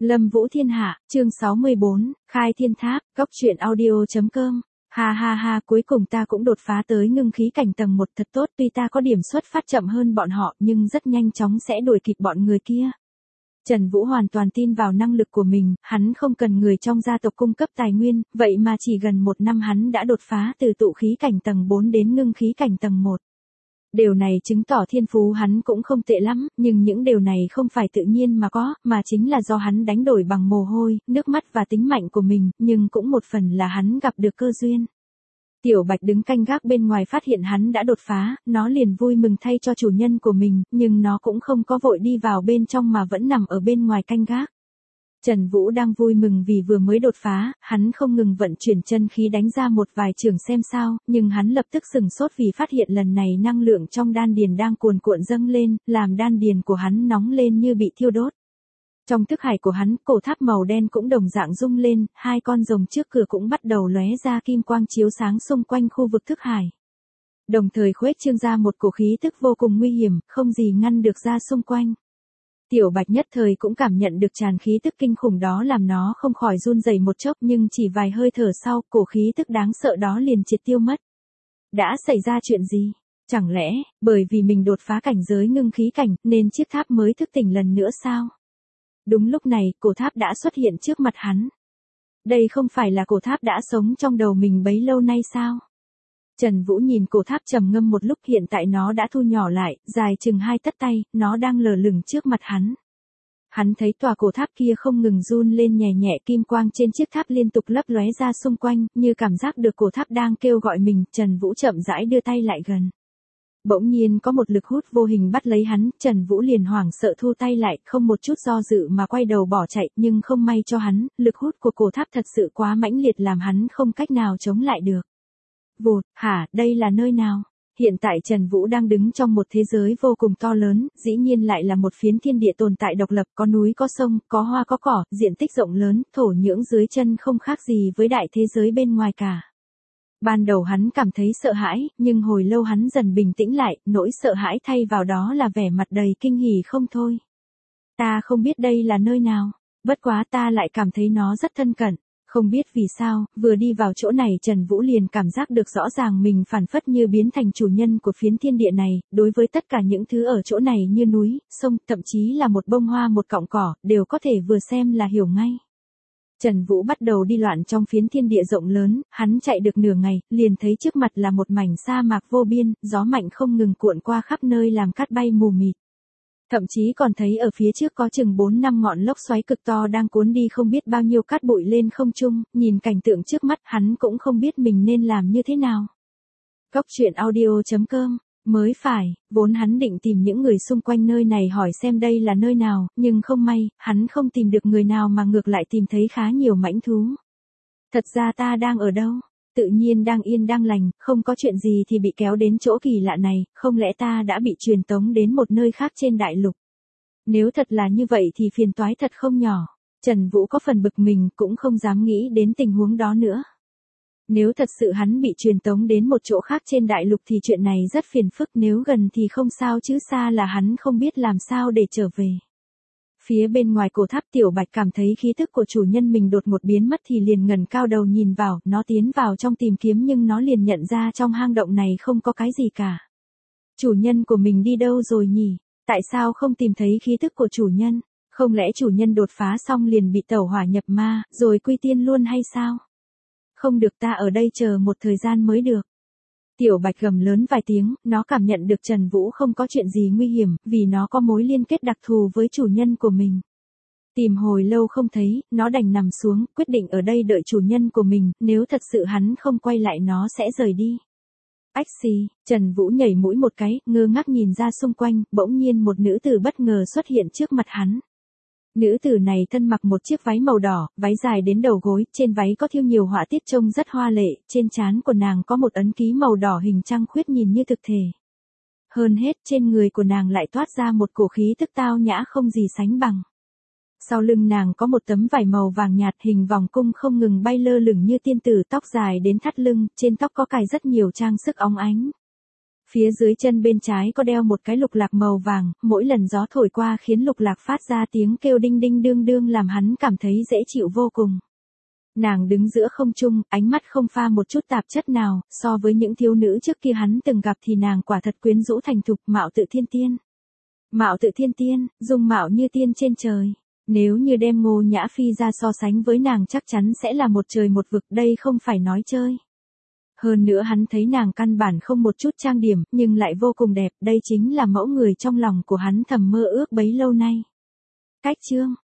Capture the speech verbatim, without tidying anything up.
Lâm Vũ Thiên Hạ, chương sáu mươi bốn, Khai Thiên Tháp, Cốc truyện audio chấm com. Ha ha ha, cuối cùng ta cũng đột phá tới ngưng khí cảnh tầng một thật tốt, tuy ta có điểm xuất phát chậm hơn bọn họ nhưng rất nhanh chóng sẽ đuổi kịp bọn người kia. Trần Vũ hoàn toàn tin vào năng lực của mình, hắn không cần người trong gia tộc cung cấp tài nguyên, vậy mà chỉ gần một năm hắn đã đột phá từ tụ khí cảnh tầng bốn đến ngưng khí cảnh tầng một. Điều này chứng tỏ thiên phú hắn cũng không tệ lắm, nhưng những điều này không phải tự nhiên mà có, mà chính là do hắn đánh đổi bằng mồ hôi, nước mắt và tính mạnh của mình, nhưng cũng một phần là hắn gặp được cơ duyên. Tiểu Bạch đứng canh gác bên ngoài phát hiện hắn đã đột phá, nó liền vui mừng thay cho chủ nhân của mình, nhưng nó cũng không có vội đi vào bên trong mà vẫn nằm ở bên ngoài canh gác. Trần Vũ đang vui mừng vì vừa mới đột phá, hắn không ngừng vận chuyển chân khí đánh ra một vài trường xem sao, nhưng hắn lập tức sừng sốt vì phát hiện lần này năng lượng trong đan điền đang cuồn cuộn dâng lên, làm đan điền của hắn nóng lên như bị thiêu đốt. Trong thức hải của hắn, cổ tháp màu đen cũng đồng dạng rung lên, hai con rồng trước cửa cũng bắt đầu lóe ra kim quang chiếu sáng xung quanh khu vực thức hải. Đồng thời khuếch trương ra một cổ khí tức vô cùng nguy hiểm, không gì ngăn được ra xung quanh. Tiểu Bạch nhất thời cũng cảm nhận được tràn khí tức kinh khủng đó làm nó không khỏi run rẩy một chốc, nhưng chỉ vài hơi thở sau, cổ khí tức đáng sợ đó liền triệt tiêu mất. Đã xảy ra chuyện gì? Chẳng lẽ, bởi vì mình đột phá cảnh giới ngưng khí cảnh, nên chiếc tháp mới thức tỉnh lần nữa sao? Đúng lúc này, cổ tháp đã xuất hiện trước mặt hắn. Đây không phải là cổ tháp đã sống trong đầu mình bấy lâu nay sao? Trần Vũ nhìn cổ tháp trầm ngâm một lúc, hiện tại nó đã thu nhỏ lại, dài chừng hai tấc tay, nó đang lờ lửng trước mặt hắn. Hắn thấy tòa cổ tháp kia không ngừng run lên nhẹ nhẹ, kim quang trên chiếc tháp liên tục lấp lóe ra xung quanh, như cảm giác được cổ tháp đang kêu gọi mình. Trần Vũ chậm rãi đưa tay lại gần. Bỗng nhiên có một lực hút vô hình bắt lấy hắn, Trần Vũ liền hoảng sợ thu tay lại, không một chút do dự mà quay đầu bỏ chạy, nhưng không may cho hắn, lực hút của cổ tháp thật sự quá mãnh liệt làm hắn không cách nào chống lại được. Vụt, hả, đây là nơi nào? Hiện tại Trần Vũ đang đứng trong một thế giới vô cùng to lớn, dĩ nhiên lại là một phiến thiên địa tồn tại độc lập, có núi có sông, có hoa có cỏ, diện tích rộng lớn, thổ nhưỡng dưới chân không khác gì với đại thế giới bên ngoài cả. Ban đầu hắn cảm thấy sợ hãi, nhưng hồi lâu hắn dần bình tĩnh lại, nỗi sợ hãi thay vào đó là vẻ mặt đầy kinh hỉ không thôi. Ta không biết đây là nơi nào, bất quá ta lại cảm thấy nó rất thân cận. Không biết vì sao, vừa đi vào chỗ này Trần Vũ liền cảm giác được rõ ràng mình phảng phất như biến thành chủ nhân của phiến thiên địa này, đối với tất cả những thứ ở chỗ này như núi, sông, thậm chí là một bông hoa một cọng cỏ, đều có thể vừa xem là hiểu ngay. Trần Vũ bắt đầu đi loạn trong phiến thiên địa rộng lớn, hắn chạy được nửa ngày, liền thấy trước mặt là một mảnh sa mạc vô biên, gió mạnh không ngừng cuộn qua khắp nơi làm cát bay mù mịt. Thậm chí còn thấy ở phía trước có chừng bốn năm ngọn lốc xoáy cực to đang cuốn đi không biết bao nhiêu cát bụi lên không trung, nhìn cảnh tượng trước mắt hắn cũng không biết mình nên làm như thế nào. Cốc truyện audio chấm com, mới phải, vốn hắn định tìm những người xung quanh nơi này hỏi xem đây là nơi nào, nhưng không may, hắn không tìm được người nào mà ngược lại tìm thấy khá nhiều mãnh thú. Thật ra ta đang ở đâu? Tự nhiên đang yên đang lành, không có chuyện gì thì bị kéo đến chỗ kỳ lạ này, không lẽ ta đã bị truyền tống đến một nơi khác trên đại lục? Nếu thật là như vậy thì phiền toái thật không nhỏ. Trần Vũ có phần bực mình, cũng không dám nghĩ đến tình huống đó nữa. Nếu thật sự hắn bị truyền tống đến một chỗ khác trên đại lục thì chuyện này rất phiền phức, nếu gần thì không sao chứ xa là hắn không biết làm sao để trở về. Phía bên ngoài cổ tháp Tiểu Bạch cảm thấy khí tức của chủ nhân mình đột ngột biến mất thì liền ngẩng cao đầu nhìn vào, nó tiến vào trong tìm kiếm nhưng nó liền nhận ra trong hang động này không có cái gì cả. Chủ nhân của mình đi đâu rồi nhỉ? Tại sao không tìm thấy khí tức của chủ nhân? Không lẽ chủ nhân đột phá xong liền bị tẩu hỏa nhập ma, rồi quy tiên luôn hay sao? Không được, ta ở đây chờ một thời gian mới được. Tiểu Bạch gầm lớn vài tiếng, nó cảm nhận được Trần Vũ không có chuyện gì nguy hiểm, vì nó có mối liên kết đặc thù với chủ nhân của mình. Tìm hồi lâu không thấy, nó đành nằm xuống, quyết định ở đây đợi chủ nhân của mình, nếu thật sự hắn không quay lại nó sẽ rời đi. Ách xì, Trần Vũ nhảy mũi một cái, ngơ ngác nhìn ra xung quanh, bỗng nhiên một nữ tử bất ngờ xuất hiện trước mặt hắn. Nữ tử này thân mặc một chiếc váy màu đỏ, váy dài đến đầu gối, trên váy có thêu nhiều họa tiết trông rất hoa lệ, trên trán của nàng có một ấn ký màu đỏ hình trăng khuyết nhìn như thực thể. Hơn hết, trên người của nàng lại toát ra một cổ khí tức tao nhã không gì sánh bằng. Sau lưng nàng có một tấm vải màu vàng nhạt hình vòng cung không ngừng bay lơ lửng như tiên tử, tóc dài đến thắt lưng, trên tóc có cài rất nhiều trang sức óng ánh. Phía dưới chân bên trái có đeo một cái lục lạc màu vàng, mỗi lần gió thổi qua khiến lục lạc phát ra tiếng kêu đinh đinh đương đương làm hắn cảm thấy dễ chịu vô cùng. Nàng đứng giữa không trung, ánh mắt không pha một chút tạp chất nào, so với những thiếu nữ trước kia hắn từng gặp thì nàng quả thật quyến rũ thành thục, mạo tự thiên tiên. Mạo tự thiên tiên, dung mạo như tiên trên trời. Nếu như đem Ngô Nhã Phi ra so sánh với nàng chắc chắn sẽ là một trời một vực, đây không phải nói chơi. Hơn nữa hắn thấy nàng căn bản không một chút trang điểm, nhưng lại vô cùng đẹp, đây chính là mẫu người trong lòng của hắn thầm mơ ước bấy lâu nay. Cách chương